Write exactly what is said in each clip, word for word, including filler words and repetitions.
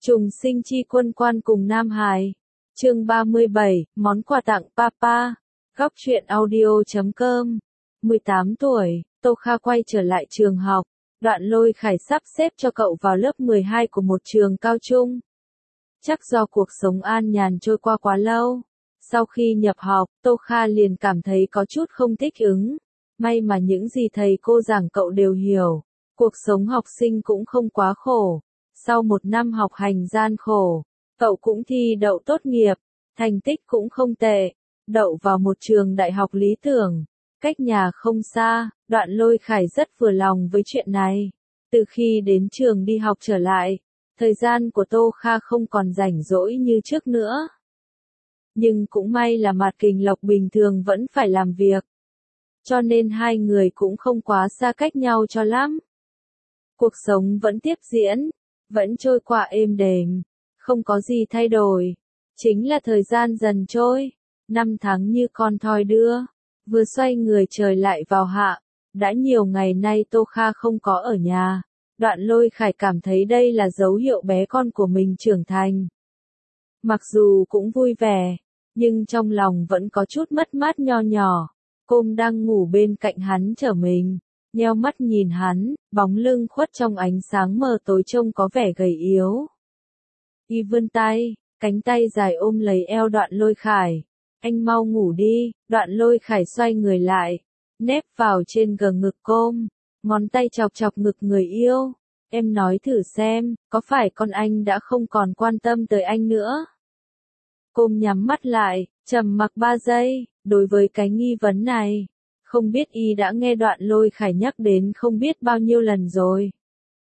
Trùng sinh chi quân quan cùng Nam Hải. Chương ba mươi bảy, món quà tặng Papa. Góc truyện audio chấm com. mười tám tuổi, Tô Kha quay trở lại trường học. Đoạn Lôi Khải sắp xếp cho cậu vào lớp mười hai của một trường cao trung. Chắc do cuộc sống an nhàn trôi qua quá lâu. Sau khi nhập học, Tô Kha liền cảm thấy có chút không thích ứng. May mà những gì thầy cô giảng cậu đều hiểu. Cuộc sống học sinh cũng không quá khổ. Sau một năm học hành gian khổ, cậu cũng thi đậu tốt nghiệp, thành tích cũng không tệ, đậu vào một trường đại học lý tưởng, cách nhà không xa. Đoạn Lôi Khải rất vừa lòng với chuyện này. Từ khi đến trường đi học trở lại, thời gian của Tô Kha không còn rảnh rỗi như trước nữa. Nhưng cũng may là Mạt Kình Lộc bình thường vẫn phải làm việc, cho nên hai người cũng không quá xa cách nhau cho lắm. Cuộc sống vẫn tiếp diễn, vẫn trôi qua êm đềm, không có gì thay đổi. Chính là thời gian dần trôi, năm tháng như con thoi đưa, vừa xoay người trời lại vào hạ. Đã nhiều ngày nay Tô Kha không có ở nhà. Đoạn Lôi Khải cảm thấy đây là dấu hiệu bé con của mình trưởng thành. Mặc dù cũng vui vẻ, nhưng trong lòng vẫn có chút mất mát nho nhỏ. Côm đang ngủ bên cạnh hắn chờ mình, nheo mắt nhìn hắn, bóng lưng khuất trong ánh sáng mờ tối trông có vẻ gầy yếu. Y vươn tay, cánh tay dài ôm lấy eo Đoạn Lôi Khải. Anh mau ngủ đi. Đoạn Lôi Khải xoay người lại, nép vào trên gờ ngực Côm, ngón tay chọc chọc ngực người yêu. Em nói thử xem, có phải con anh đã không còn quan tâm tới anh nữa? Côm nhắm mắt lại, trầm mặc ba giây. Đối với cái nghi vấn này, không biết y đã nghe Đoạn Lôi Khải nhắc đến không biết bao nhiêu lần rồi.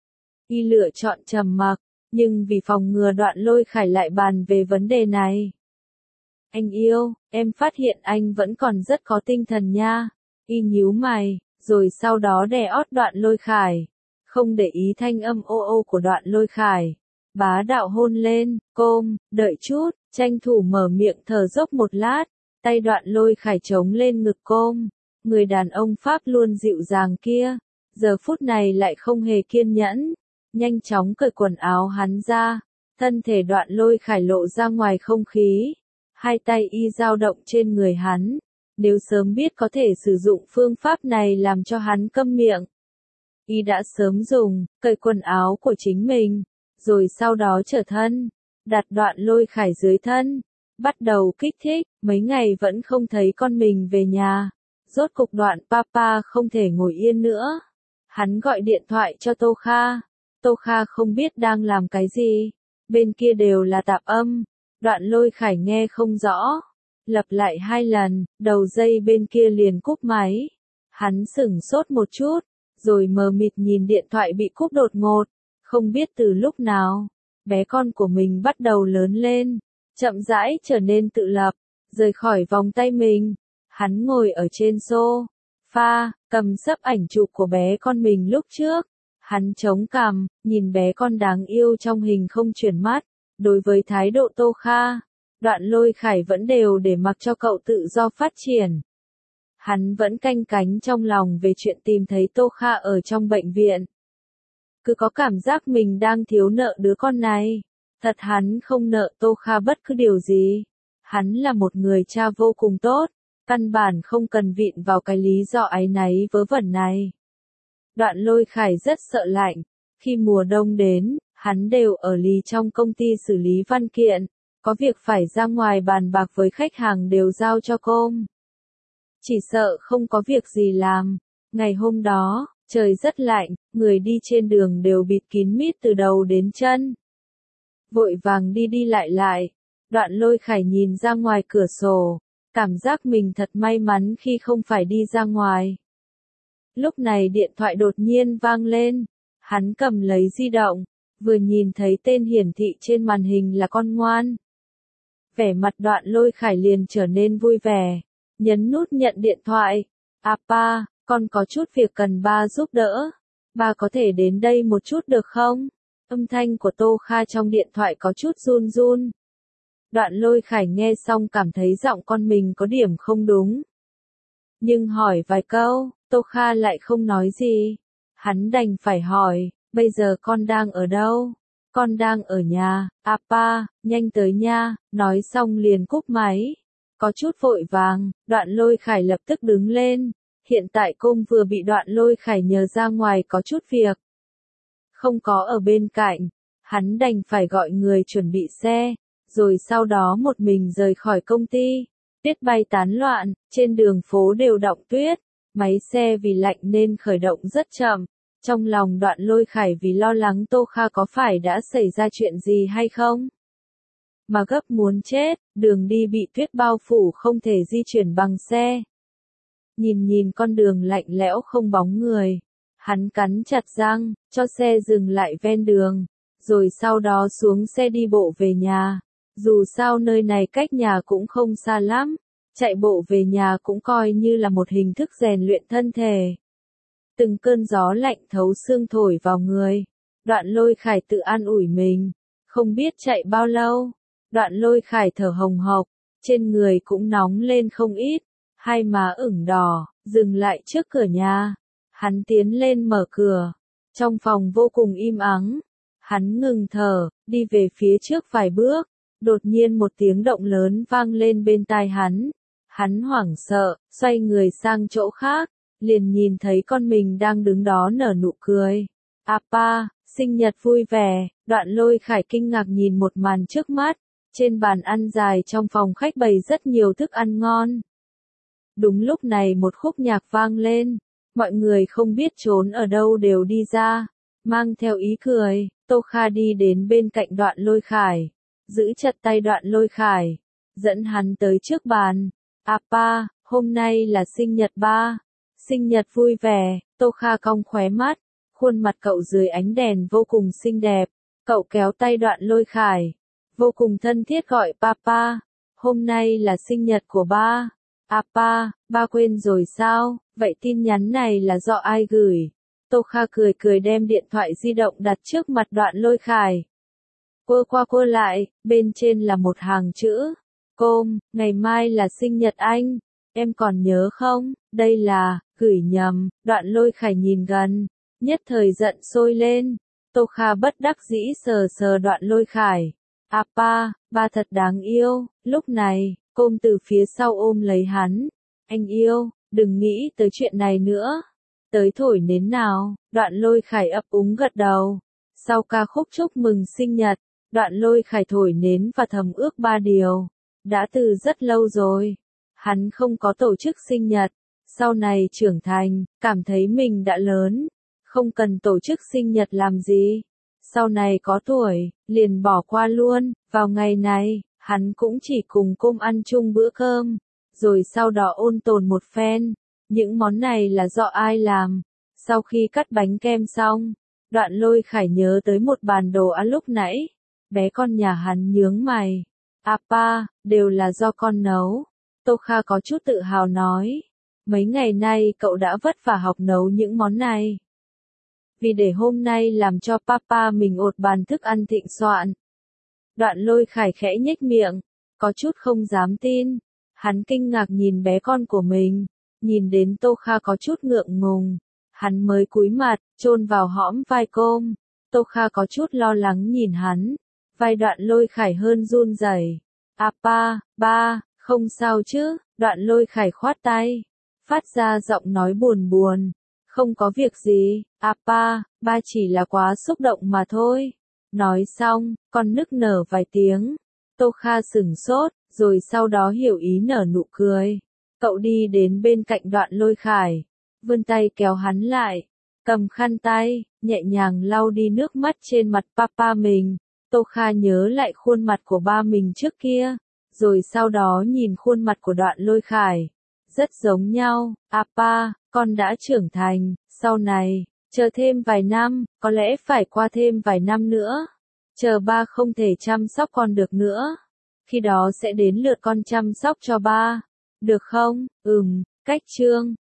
Y lựa chọn trầm mặc, nhưng vì phòng ngừa Đoạn Lôi Khải lại bàn về vấn đề này. Anh yêu, em phát hiện anh vẫn còn rất có tinh thần nha. Y nhíu mày, rồi sau đó đè ót Đoạn Lôi Khải, không để ý thanh âm ô ô của Đoạn Lôi Khải. Bá đạo hôn lên. Côm, đợi chút, tranh thủ mở miệng thở dốc một lát. Tay Đoạn Lôi Khải chống lên ngực Côm. Người đàn ông Pháp luôn dịu dàng kia, giờ phút này lại không hề kiên nhẫn. Nhanh chóng cởi quần áo hắn ra, thân thể Đoạn Lôi Khải lộ ra ngoài không khí. Hai tay y dao động trên người hắn. Nếu sớm biết có thể sử dụng phương pháp này làm cho hắn câm miệng, y đã sớm dùng, cởi quần áo của chính mình, rồi sau đó trở thân, đặt Đoạn Lôi Khải dưới thân, bắt đầu kích thích. Mấy ngày vẫn không thấy con mình về nhà. Rốt cục Đoạn Papa không thể ngồi yên nữa. Hắn gọi điện thoại cho Tô Kha. Tô Kha không biết đang làm cái gì. Bên kia đều là tạp âm. Đoạn Lôi Khải nghe không rõ. Lặp lại hai lần, đầu dây bên kia liền cúp máy. Hắn sửng sốt một chút, rồi mờ mịt nhìn điện thoại bị cúp đột ngột. Không biết từ lúc nào, bé con của mình bắt đầu lớn lên, chậm rãi trở nên tự lập, rời khỏi vòng tay mình. Hắn ngồi ở trên sofa, cầm sấp ảnh chụp của bé con mình lúc trước. Hắn chống cằm, nhìn bé con đáng yêu trong hình không chuyển mắt. Đối với thái độ Tô Kha, Đoạn Lôi Khải vẫn đều để mặc cho cậu tự do phát triển. Hắn vẫn canh cánh trong lòng về chuyện tìm thấy Tô Kha ở trong bệnh viện. Cứ có cảm giác mình đang thiếu nợ đứa con này. Thật hắn không nợ Tô Kha bất cứ điều gì. Hắn là một người cha vô cùng tốt, căn bản không cần vịn vào cái lý do áy náy vớ vẩn này. Đoạn Lôi Khải rất sợ lạnh. Khi mùa đông đến, hắn đều ở lì trong công ty xử lý văn kiện. Có việc phải ra ngoài bàn bạc với khách hàng đều giao cho Côm. Chỉ sợ không có việc gì làm. Ngày hôm đó, trời rất lạnh, người đi trên đường đều bịt kín mít từ đầu đến chân. Vội vàng đi đi lại lại. Đoạn Lôi Khải nhìn ra ngoài cửa sổ, cảm giác mình thật may mắn khi không phải đi ra ngoài. Lúc này điện thoại đột nhiên vang lên. Hắn cầm lấy di động, vừa nhìn thấy tên hiển thị trên màn hình là con ngoan. Vẻ mặt Đoạn Lôi Khải liền trở nên vui vẻ, nhấn nút nhận điện thoại. Apa, con có chút việc cần ba giúp đỡ. Ba có thể đến đây một chút được không? Âm thanh của Tô Kha trong điện thoại có chút run run. Đoạn Lôi Khải nghe xong cảm thấy giọng con mình có điểm không đúng. Nhưng hỏi vài câu, Tô Kha lại không nói gì. Hắn đành phải hỏi, bây giờ con đang ở đâu? Con đang ở nhà, Appa, nhanh tới nha, nói xong liền cúp máy. Có chút vội vàng, Đoạn Lôi Khải lập tức đứng lên. Hiện tại công vừa bị Đoạn Lôi Khải nhờ ra ngoài có chút việc. Không có ở bên cạnh, hắn đành phải gọi người chuẩn bị xe, rồi sau đó một mình rời khỏi công ty. Tuyết bay tán loạn, trên đường phố đều đọng tuyết, máy xe vì lạnh nên khởi động rất chậm. Trong lòng Đoạn Lôi Khải vì lo lắng Tô Kha có phải đã xảy ra chuyện gì hay không, mà gấp muốn chết, đường đi bị tuyết bao phủ không thể di chuyển bằng xe. Nhìn nhìn con đường lạnh lẽo không bóng người, hắn cắn chặt răng, cho xe dừng lại ven đường, rồi sau đó xuống xe đi bộ về nhà. Dù sao nơi này cách nhà cũng không xa lắm, chạy bộ về nhà cũng coi như là một hình thức rèn luyện thân thể. Từng cơn gió lạnh thấu xương thổi vào người, Đoạn Lôi Khải tự an ủi mình, không biết chạy bao lâu. Đoạn Lôi Khải thở hồng hộc, trên người cũng nóng lên không ít, hai má ửng đỏ, dừng lại trước cửa nhà. Hắn tiến lên mở cửa, trong phòng vô cùng im ắng. Hắn ngừng thở, đi về phía trước vài bước, đột nhiên một tiếng động lớn vang lên bên tai hắn. Hắn hoảng sợ, xoay người sang chỗ khác, liền nhìn thấy con mình đang đứng đó nở nụ cười. Appa, sinh nhật vui vẻ. Đoạn Lôi Khải kinh ngạc nhìn một màn trước mắt. Trên bàn ăn dài trong phòng khách bày rất nhiều thức ăn ngon. Đúng lúc này một khúc nhạc vang lên, mọi người không biết trốn ở đâu đều đi ra, mang theo ý cười. Tô Kha đi đến bên cạnh Đoạn Lôi Khải, giữ chặt tay Đoạn Lôi Khải, dẫn hắn tới trước bàn. Appa, hôm nay là sinh nhật ba. Sinh nhật vui vẻ. Tô Kha cong khóe mắt, khuôn mặt cậu dưới ánh đèn vô cùng xinh đẹp. Cậu kéo tay Đoạn Lôi Khải, vô cùng thân thiết gọi Papa. Hôm nay là sinh nhật của ba. Appa, ba quên rồi sao? Vậy tin nhắn này là do ai gửi? Tô Kha cười cười đem điện thoại di động đặt trước mặt Đoạn Lôi Khải. Quơ qua quơ lại, bên trên là một hàng chữ. Côm, ngày mai là sinh nhật anh. Em còn nhớ không? Đây là, gửi nhầm. Đoạn Lôi Khải nhìn gần, nhất thời giận sôi lên. Tô Kha bất đắc dĩ sờ sờ Đoạn Lôi Khải. Appa, ba thật đáng yêu. Lúc này, Côm từ phía sau ôm lấy hắn. Anh yêu, đừng nghĩ tới chuyện này nữa. Tới thổi nến nào. Đoạn Lôi Khải ấp úng gật đầu. Sau ca khúc chúc mừng sinh nhật, Đoạn Lôi Khải thổi nến và thầm ước ba điều. Đã từ rất lâu rồi, hắn không có tổ chức sinh nhật. Sau này trưởng thành, cảm thấy mình đã lớn, không cần tổ chức sinh nhật làm gì. Sau này có tuổi, liền bỏ qua luôn. Vào ngày này, hắn cũng chỉ cùng Côm ăn chung bữa cơm, rồi sau đó ôn tồn một phen. Những món này là do ai làm? Sau khi cắt bánh kem xong, Đoạn Lôi Khải nhớ tới một bàn đồ ăn lúc nãy. Bé con nhà hắn nhướng mày. Appa, đều là do con nấu. Tô Kha có chút tự hào nói. Mấy ngày nay cậu đã vất vả học nấu những món này, vì để hôm nay làm cho papa mình ột bàn thức ăn thịnh soạn. Đoạn Lôi Khải khẽ nhếch miệng, có chút không dám tin. Hắn kinh ngạc nhìn bé con của mình, nhìn đến Tô Kha có chút ngượng ngùng. Hắn mới cúi mặt, chôn vào hõm vai Côm. Tô Kha có chút lo lắng nhìn hắn, vai Đoạn Lôi Khải hơn run rẩy. Appa, ba, không sao chứ? Đoạn Lôi Khải khoát tay, phát ra giọng nói buồn buồn. Không có việc gì, Appa, ba chỉ là quá xúc động mà thôi. Nói xong, con nức nở vài tiếng. Tô Kha sửng sốt, rồi sau đó hiểu ý nở nụ cười. Cậu đi đến bên cạnh Đoạn Lôi Khải, vươn tay kéo hắn lại, cầm khăn tay, nhẹ nhàng lau đi nước mắt trên mặt papa mình. Tô Kha nhớ lại khuôn mặt của ba mình trước kia, rồi sau đó nhìn khuôn mặt của Đoạn Lôi Khải. Rất giống nhau. Appa, con đã trưởng thành, sau này, chờ thêm vài năm, có lẽ phải qua thêm vài năm nữa. Chờ ba không thể chăm sóc con được nữa, khi đó sẽ đến lượt con chăm sóc cho ba. Được không? Ừm, cách chương.